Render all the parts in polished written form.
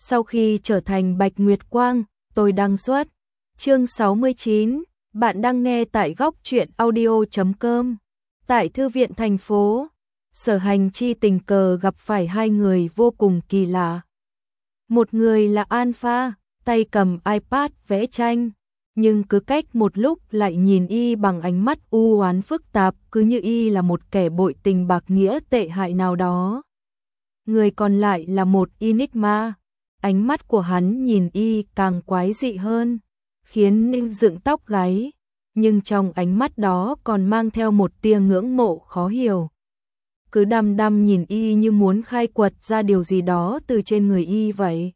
Sau khi trở thành Bạch Nguyệt Quang, tôi đăng xuất. Chương 69, bạn đang nghe tại góc truyện audio.com. Tại thư viện thành phố, Sở Hành Chi tình cờ gặp phải hai người vô cùng kỳ lạ. Một người là Alpha, tay cầm iPad vẽ tranh, nhưng cứ cách một lúc lại nhìn y bằng ánh mắt u oán phức tạp, cứ như y là một kẻ bội tình bạc nghĩa tệ hại nào đó. Người còn lại là một Enigma, ánh mắt của hắn nhìn y càng quái dị hơn, khiến Ninh dựng tóc gáy, nhưng trong ánh mắt đó còn mang theo một tia ngưỡng mộ khó hiểu. Cứ đăm đăm nhìn y như muốn khai quật ra điều gì đó từ trên người y vậy.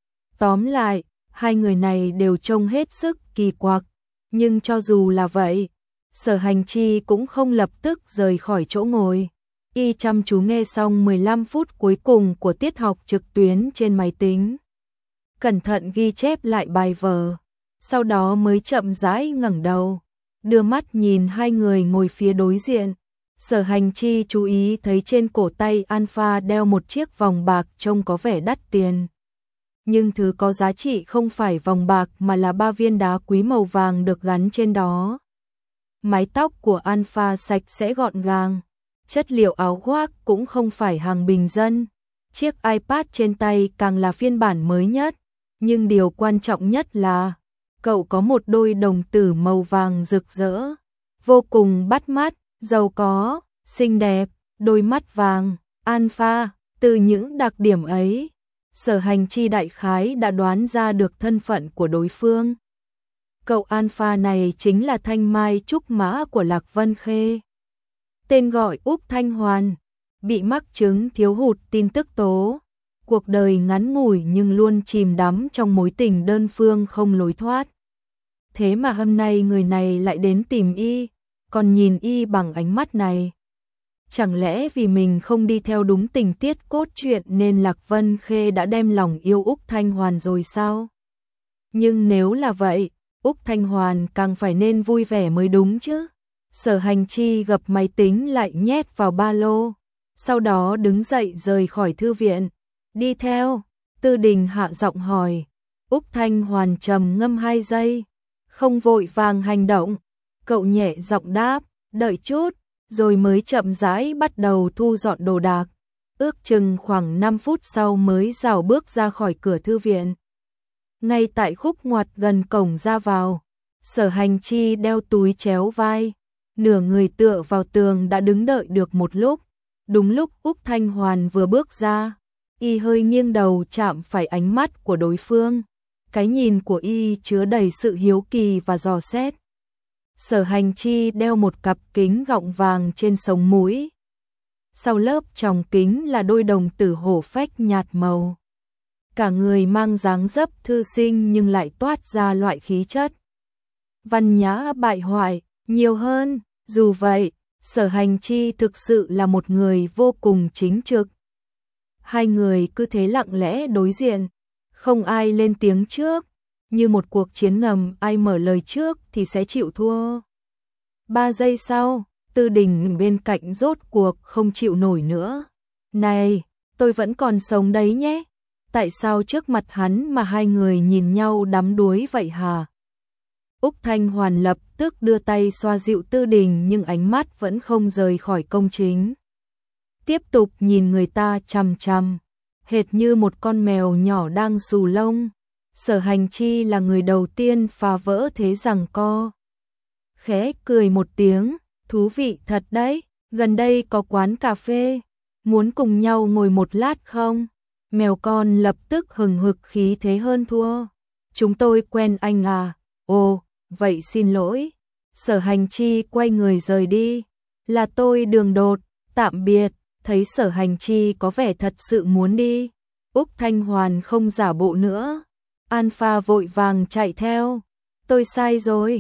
Tóm lại, hai người này đều trông hết sức kỳ quặc, nhưng cho dù là vậy, Sở Hành Chi cũng không lập tức rời khỏi chỗ ngồi. Y chăm chú nghe xong 15 phút cuối cùng của tiết học trực tuyến trên máy tính, cẩn thận ghi chép lại bài vở, sau đó mới chậm rãi ngẩng đầu, đưa mắt nhìn hai người ngồi phía đối diện. Sở Hành Chi chú ý thấy trên cổ tay Alpha đeo một chiếc vòng bạc trông có vẻ đắt tiền. Nhưng thứ có giá trị không phải vòng bạc mà là 3 viên đá quý màu vàng được gắn trên đó. Mái tóc của Alpha sạch sẽ gọn gàng, chất liệu áo khoác cũng không phải hàng bình dân. Chiếc iPad trên tay càng là phiên bản mới nhất, nhưng điều quan trọng nhất là cậu có một đôi đồng tử màu vàng rực rỡ, vô cùng bắt mắt, giàu có, xinh đẹp, đôi mắt vàng. Alpha, từ những đặc điểm ấy, Sở Hành Chi đại khái đã đoán ra được thân phận của đối phương. Cậu Alpha này chính là thanh mai trúc mã của Lạc Vân Khê. Tên gọi Úc Thanh Hoàn, bị mắc chứng thiếu hụt tin tức tố. Cuộc đời ngắn ngủi nhưng luôn chìm đắm trong mối tình đơn phương không lối thoát. Thế mà hôm nay người này lại đến tìm y, còn nhìn y bằng ánh mắt này. Chẳng lẽ vì mình không đi theo đúng tình tiết cốt truyện nên Lạc Vân Khê đã đem lòng yêu Úc Thanh Hoàn rồi sao? Nhưng nếu là vậy, Úc Thanh Hoàn càng phải nên vui vẻ mới đúng chứ. Sở Hành Chi gập máy tính lại nhét vào ba lô, sau đó đứng dậy rời khỏi thư viện. Đi theo, Tư Đình hạ giọng hỏi. Úc Thanh Hoàn trầm ngâm 2 giây, không vội vàng hành động. Cậu nhẹ giọng đáp, đợi chút, rồi mới chậm rãi bắt đầu thu dọn đồ đạc. Ước chừng khoảng 5 phút sau mới rảo bước ra khỏi cửa thư viện. Ngay tại khúc ngoặt gần cổng ra vào, Sở Hành Chi đeo túi chéo vai, nửa người tựa vào tường đã đứng đợi được một lúc. Đúng lúc Úc Thanh Hoàn vừa bước ra, y hơi nghiêng đầu chạm phải ánh mắt của đối phương. Cái nhìn của y chứa đầy sự hiếu kỳ và dò xét. Sở Hành Chi đeo một cặp kính gọng vàng trên sống mũi. Sau lớp tròng kính là đôi đồng tử hổ phách nhạt màu. Cả người mang dáng dấp thư sinh nhưng lại toát ra loại khí chất văn nhã bại hoại nhiều hơn. Dù vậy, Sở Hành Chi thực sự là một người vô cùng chính trực. Hai người cứ thế lặng lẽ đối diện, không ai lên tiếng trước, như một cuộc chiến ngầm, ai mở lời trước thì sẽ chịu thua. 3 giây sau, Tư Đình bên cạnh rốt cuộc không chịu nổi nữa. Này, tôi vẫn còn sống đấy nhé. Tại sao trước mặt hắn mà hai người nhìn nhau đắm đuối vậy hả? Úc Thanh Hoàn lập tức đưa tay xoa dịu Tư Đình nhưng ánh mắt vẫn không rời khỏi công chính. Tiếp tục nhìn người ta chằm chằm, hệt như một con mèo nhỏ đang xù lông. Sở Hành Chi là người đầu tiên phá vỡ thế giằng co. Khẽ cười một tiếng, thú vị thật đấy, gần đây có quán cà phê, muốn cùng nhau ngồi một lát không? Mèo con lập tức hừng hực khí thế hơn thua. Chúng tôi quen anh à? Ồ, vậy xin lỗi. Sở Hành Chi quay người rời đi. Là tôi đường đột, tạm biệt. Thấy Sở Hành Chi có vẻ thật sự muốn đi, Úc Thanh Hoàn không giả bộ nữa. Alpha vội vàng chạy theo. Tôi sai rồi,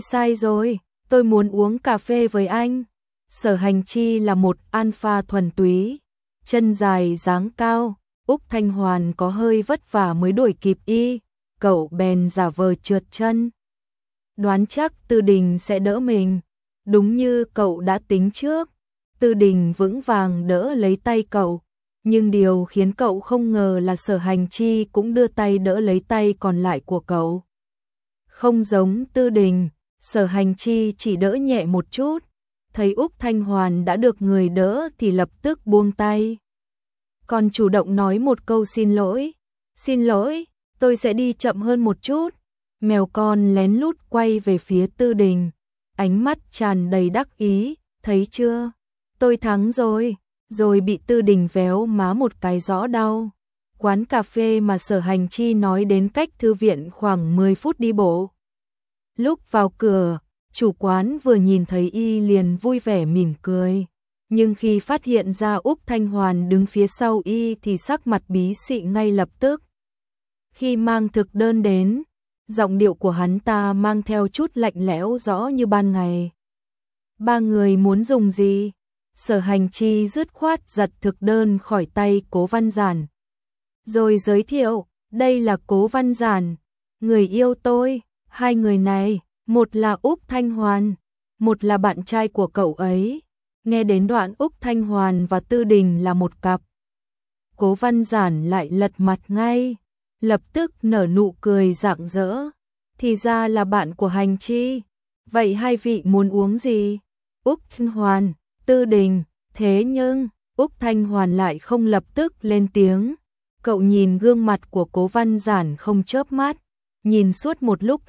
tôi muốn uống cà phê với anh. Sở Hành Chi là một Alpha thuần túy, chân dài dáng cao. Úc Thanh Hoàn có hơi vất vả mới đuổi kịp y, cậu bèn giả vờ trượt chân. Đoán chắc Tư Đình sẽ đỡ mình, đúng như cậu đã tính trước. Tư Đình vững vàng đỡ lấy tay cậu, Nhưng điều khiến cậu không ngờ là Sở Hành Chi cũng đưa tay đỡ lấy tay còn lại của cậu. Không giống Tư Đình, Sở Hành Chi chỉ đỡ nhẹ một chút, thấy Úc Thanh Hoàn đã được người đỡ thì lập tức buông tay. Còn chủ động nói một câu xin lỗi, tôi sẽ đi chậm hơn một chút. Mèo con lén lút quay về phía Tư Đình, ánh mắt tràn đầy đắc ý, thấy chưa, tôi thắng rồi bị Tư Đình véo má một cái rõ đau. Quán cà phê mà Sở Hành Chi nói đến cách thư viện khoảng 10 phút đi bộ. Lúc vào cửa, chủ quán vừa nhìn thấy y liền vui vẻ mỉm cười. Nhưng khi phát hiện ra Úc Thanh Hoàn đứng phía sau y thì sắc mặt bí xị ngay lập tức. Khi mang thực đơn đến, giọng điệu của hắn ta mang theo chút lạnh lẽo rõ như ban ngày. Ba người muốn dùng gì? Sở Hành Chi dứt khoát giật thực đơn khỏi tay Cố Văn Giản. Rồi giới thiệu, đây là Cố Văn Giản, người yêu tôi, hai người này, một là Úc Thanh Hoàn, một là bạn trai của cậu ấy. Nghe đến đoạn Úc Thanh Hoàn và Tư Đình là một cặp, Cố Văn Giản lại lật mặt ngay, lập tức nở nụ cười rạng rỡ. Thì ra là bạn của Hành Chi. Vậy hai vị muốn uống gì? Úc Thanh Hoàn, Tư Đình. Thế nhưng Úc Thanh Hoàn lại không lập tức lên tiếng. Cậu nhìn gương mặt của Cố Văn Giản không chớp mắt, nhìn suốt một lúc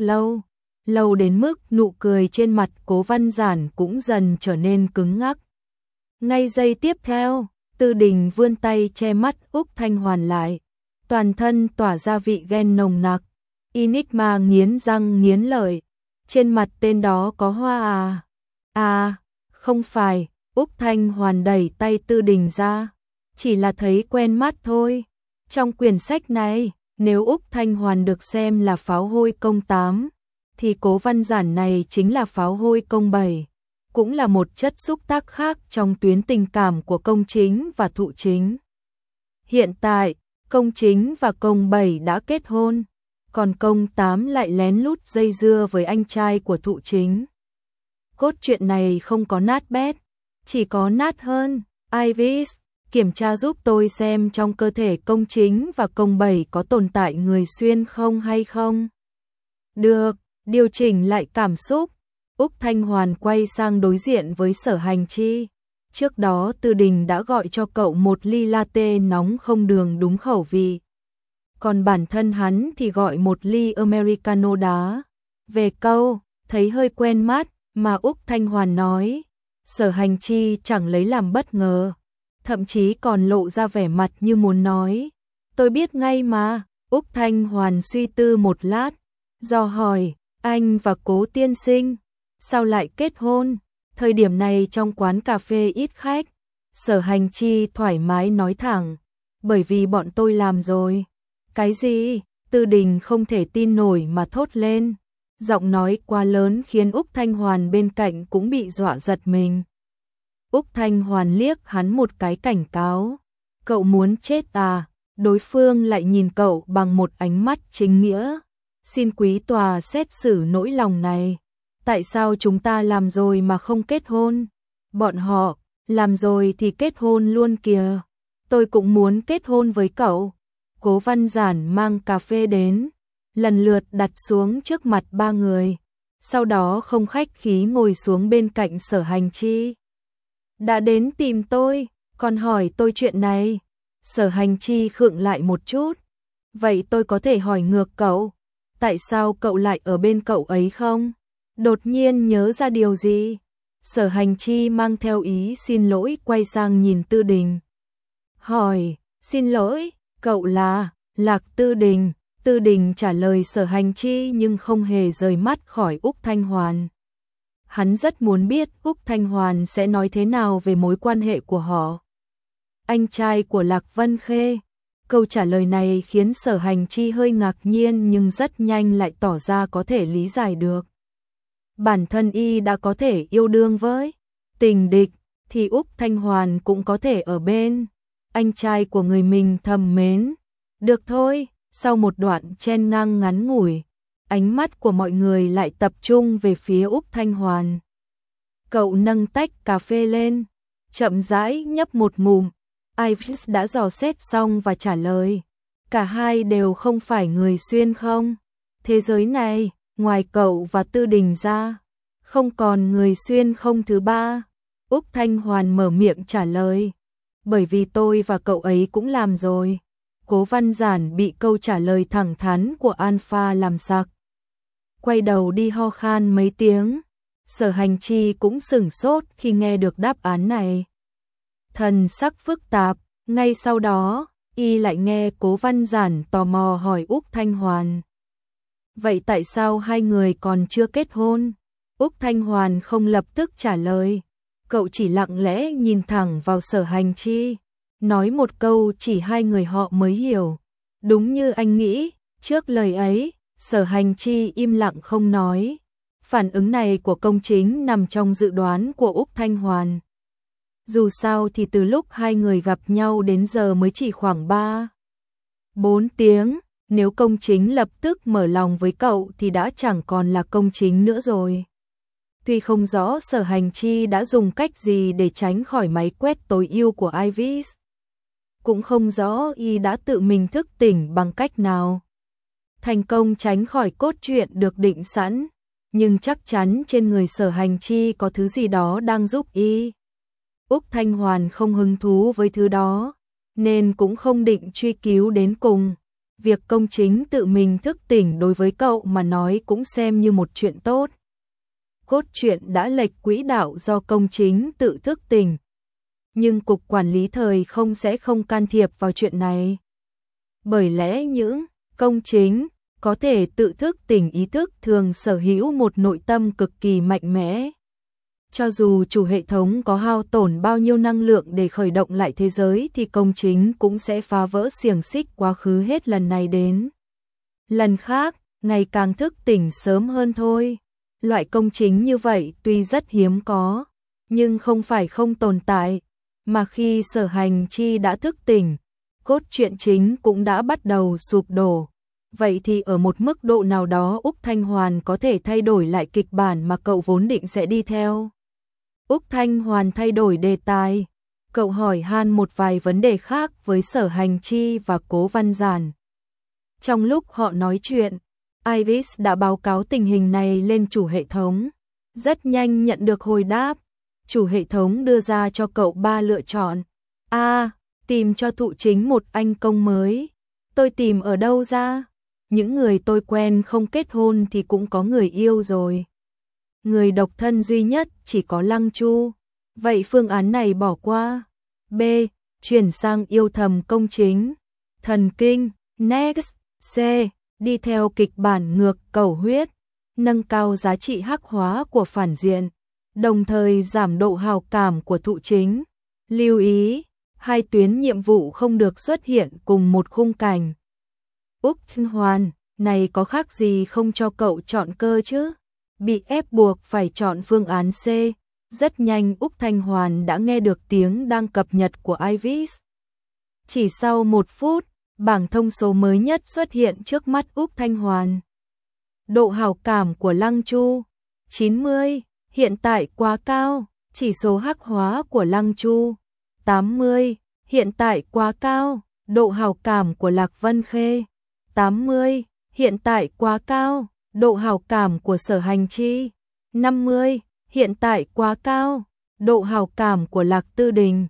lâu đến mức nụ cười trên mặt Cố Văn Giản cũng dần trở nên cứng ngắc. Ngay giây tiếp theo, Tư Đình vươn tay che mắt Úc Thanh Hoàn lại, toàn thân tỏa ra vị ghen nồng nặc. Enigma nghiến răng nghiến lợi, trên mặt tên đó có hoa à? À, không phải. Úc Thanh Hoàn đẩy tay Tư Đình ra, chỉ là thấy quen mắt thôi. Trong quyển sách này, nếu Úc Thanh Hoàn được xem là pháo hôi công 8, thì Cố Văn Giản này chính là pháo hôi công 7, cũng là một chất xúc tác khác trong tuyến tình cảm của công chính và thụ chính. Hiện tại, công chính và công 7 đã kết hôn, còn công 8 lại lén lút dây dưa với anh trai của thụ chính. Cốt truyện này không có nát bét, chỉ có nát hơn. Iris, kiểm tra giúp tôi xem trong cơ thể công chính và công 7 có tồn tại người xuyên không hay không. Được, điều chỉnh lại cảm xúc. Úc Thanh Hoàn quay sang đối diện với Sở Hành Chi. Trước đó Tư Đình đã gọi cho cậu một ly latte nóng không đường đúng khẩu vị. Còn bản thân hắn thì gọi một ly Americano đá. Về câu, thấy hơi quen mắt mà Úc Thanh Hoàn nói, Sở Hành Chi chẳng lấy làm bất ngờ. Thậm chí còn lộ ra vẻ mặt như muốn nói, tôi biết ngay mà. Úc Thanh Hoàn suy tư một lát, dò hỏi, anh và Cố tiên sinh, sao lại kết hôn? Thời điểm này trong quán cà phê ít khách, Sở Hành Chi thoải mái nói thẳng, bởi vì bọn tôi làm rồi. Cái gì? Tư Đình không thể tin nổi mà thốt lên. Giọng nói quá lớn khiến Úc Thanh Hoàn bên cạnh cũng bị dọa giật mình. Úc Thanh Hoàn liếc hắn một cái cảnh cáo. Cậu muốn chết à? Đối phương lại nhìn cậu bằng một ánh mắt chính nghĩa. Xin quý tòa xét xử nỗi lòng này. Tại sao chúng ta làm rồi mà không kết hôn? Bọn họ, làm rồi thì kết hôn luôn kìa. Tôi cũng muốn kết hôn với cậu. Cố Văn Giản mang cà phê đến, lần lượt đặt xuống trước mặt ba người. Sau đó không khách khí ngồi xuống bên cạnh Sở Hành Chi. Đã đến tìm tôi, còn hỏi tôi chuyện này. Sở Hành Chi khựng lại một chút. Vậy tôi có thể hỏi ngược cậu, tại sao cậu lại ở bên cậu ấy không? Đột nhiên nhớ ra điều gì? Sở Hành Chi mang theo ý xin lỗi quay sang nhìn Tư Đình. Hỏi, xin lỗi, cậu là Lạc Tư Đình. Tư Đình trả lời Sở Hành Chi nhưng không hề rời mắt khỏi Úc Thanh Hoàn. Hắn rất muốn biết Úc Thanh Hoàn sẽ nói thế nào về mối quan hệ của họ. Anh trai của Lạc Vân Khê. Câu trả lời này khiến Sở Hành Chi hơi ngạc nhiên nhưng rất nhanh lại tỏ ra có thể lý giải được. Bản thân y đã có thể yêu đương với tình địch, thì Úc Thanh Hoàn cũng có thể ở bên anh trai của người mình thầm mến. Được thôi, sau một đoạn chen ngang ngắn ngủi, ánh mắt của mọi người lại tập trung về phía Úc Thanh Hoàn. Cậu nâng tách cà phê lên, chậm rãi nhấp một ngụm, Iris đã dò xét xong và trả lời. Cả hai đều không phải người xuyên không? Thế giới này, ngoài cậu và Tư Đình ra, không còn người xuyên không thứ ba. Úc Thanh Hoàn mở miệng trả lời. Bởi vì tôi và cậu ấy cũng làm rồi. Cố Văn Giản bị câu trả lời thẳng thắn của Alpha làm sặc. Quay đầu đi ho khan mấy tiếng. Sở Hành Chi cũng sửng sốt khi nghe được đáp án này. Thần sắc phức tạp, ngay sau đó, y lại nghe Cố Văn Giản tò mò hỏi Úc Thanh Hoàn. Vậy tại sao hai người còn chưa kết hôn? Úc Thanh Hoàn không lập tức trả lời. Cậu chỉ lặng lẽ nhìn thẳng vào Sở Hành Chi, nói một câu chỉ hai người họ mới hiểu. Đúng như anh nghĩ, trước lời ấy, Sở Hành Chi im lặng không nói. Phản ứng này của Công Chính nằm trong dự đoán của Úc Thanh Hoàn. Dù sao thì từ lúc hai người gặp nhau đến giờ mới chỉ khoảng 3-4 tiếng, nếu Công Chính lập tức mở lòng với cậu thì đã chẳng còn là Công Chính nữa rồi. Tuy không rõ Sở Hành Chi đã dùng cách gì để tránh khỏi máy quét tối ưu của Iris, cũng không rõ y đã tự mình thức tỉnh bằng cách nào thành công tránh khỏi cốt truyện được định sẵn, nhưng chắc chắn trên người Sở Hành Chi có thứ gì đó đang giúp y. Úc Thanh Hoàn không hứng thú với thứ đó, nên cũng không định truy cứu đến cùng. Việc Công Chính tự mình thức tỉnh đối với cậu mà nói cũng xem như một chuyện tốt. Cốt truyện đã lệch quỹ đạo do Công Chính tự thức tỉnh. Nhưng Cục Quản lý Thời không sẽ không can thiệp vào chuyện này. Bởi lẽ những Công Chính có thể tự thức tỉnh ý thức thường sở hữu một nội tâm cực kỳ mạnh mẽ. Cho dù chủ hệ thống có hao tổn bao nhiêu năng lượng để khởi động lại thế giới thì Công Chính cũng sẽ phá vỡ xiềng xích quá khứ hết lần này đến lần khác, ngày càng thức tỉnh sớm hơn thôi. Loại Công Chính như vậy tuy rất hiếm có, nhưng không phải không tồn tại, mà khi Sở Hành Chi đã thức tỉnh, cốt truyện chính cũng đã bắt đầu sụp đổ. Vậy thì ở một mức độ nào đó Úc Thanh Hoàn có thể thay đổi lại kịch bản mà cậu vốn định sẽ đi theo. Úc Thanh Hoàn thay đổi đề tài. Cậu hỏi han một vài vấn đề khác với Sở Hành Chi và Cố Văn Giản. Trong lúc họ nói chuyện, Iris đã báo cáo tình hình này lên chủ hệ thống. Rất nhanh nhận được hồi đáp. Chủ hệ thống đưa ra cho cậu 3 lựa chọn. A. Tìm cho Thụ Chính một anh công mới. Tôi tìm ở đâu ra? Những người tôi quen không kết hôn thì cũng có người yêu rồi. Người độc thân duy nhất chỉ có Lăng Chu. Vậy phương án này bỏ qua. B. Chuyển sang yêu thầm Công Chính. Thần kinh. Next. C. Đi theo kịch bản ngược cầu huyết. Nâng cao giá trị hắc hóa của phản diện, đồng thời giảm độ hào cảm của Thụ Chính. Lưu ý, hai tuyến nhiệm vụ không được xuất hiện cùng một khung cảnh. Úc Thanh Hoàn, này có khác gì không cho cậu chọn cơ chứ? Bị ép buộc phải chọn phương án C. Rất nhanh Úc Thanh Hoàn đã nghe được tiếng đang cập nhật của Iris. Chỉ sau 1 phút, bảng thông số mới nhất xuất hiện trước mắt Úc Thanh Hoàn. Độ hào cảm của Lăng Chu 90, hiện tại quá cao. Chỉ số hắc hóa của Lăng Chu 80, hiện tại quá cao. Độ hào cảm của Lạc Vân Khê 80, hiện tại quá cao. Độ hào cảm của Sở Hành Chi 50, hiện tại quá cao. Độ hào cảm của Lạc Tư Đình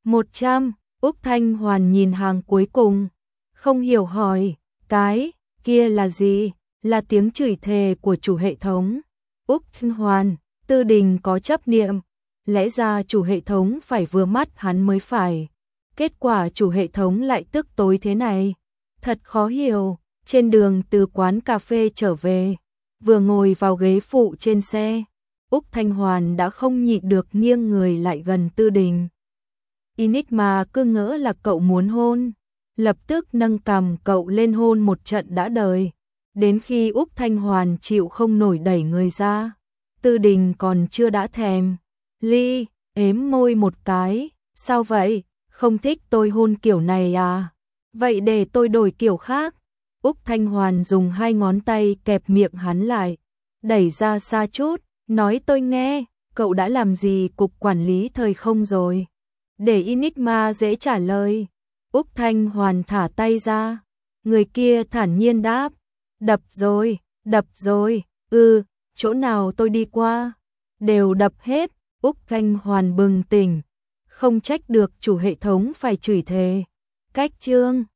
100. Úc Thanh Hoàn nhìn hàng cuối cùng, không hiểu hỏi, cái kia là gì? Là tiếng chửi thề của chủ hệ thống. Úc Thanh Hoàn, Tư Đình có chấp niệm, lẽ ra chủ hệ thống phải vừa mắt hắn mới phải. Kết quả chủ hệ thống lại tức tối thế này. Thật khó hiểu. Trên đường từ quán cà phê trở về, vừa ngồi vào ghế phụ trên xe, Úc Thanh Hoàn đã không nhịn được nghiêng người lại gần Tư Đình. Enigma cứ ngỡ là cậu muốn hôn, lập tức nâng cằm cậu lên hôn một trận đã đời. Đến khi Úc Thanh Hoàn chịu không nổi đẩy người ra, Tư Đình còn chưa đã thèm. Ly, ếm môi một cái, sao vậy, không thích tôi hôn kiểu này à? Vậy để tôi đổi kiểu khác. Úc Thanh Hoàn dùng 2 ngón tay kẹp miệng hắn lại, đẩy ra xa chút, nói tôi nghe, cậu đã làm gì Cục Quản lý Thời không rồi? để Enigma dễ trả lời. Úc Thanh Hoàn thả tay ra. Người kia thản nhiên đáp. Đập rồi, chỗ nào tôi đi qua, đều đập hết. Úc Thanh Hoàn bừng tỉnh. Không trách được chủ hệ thống phải chửi thề. Cách chương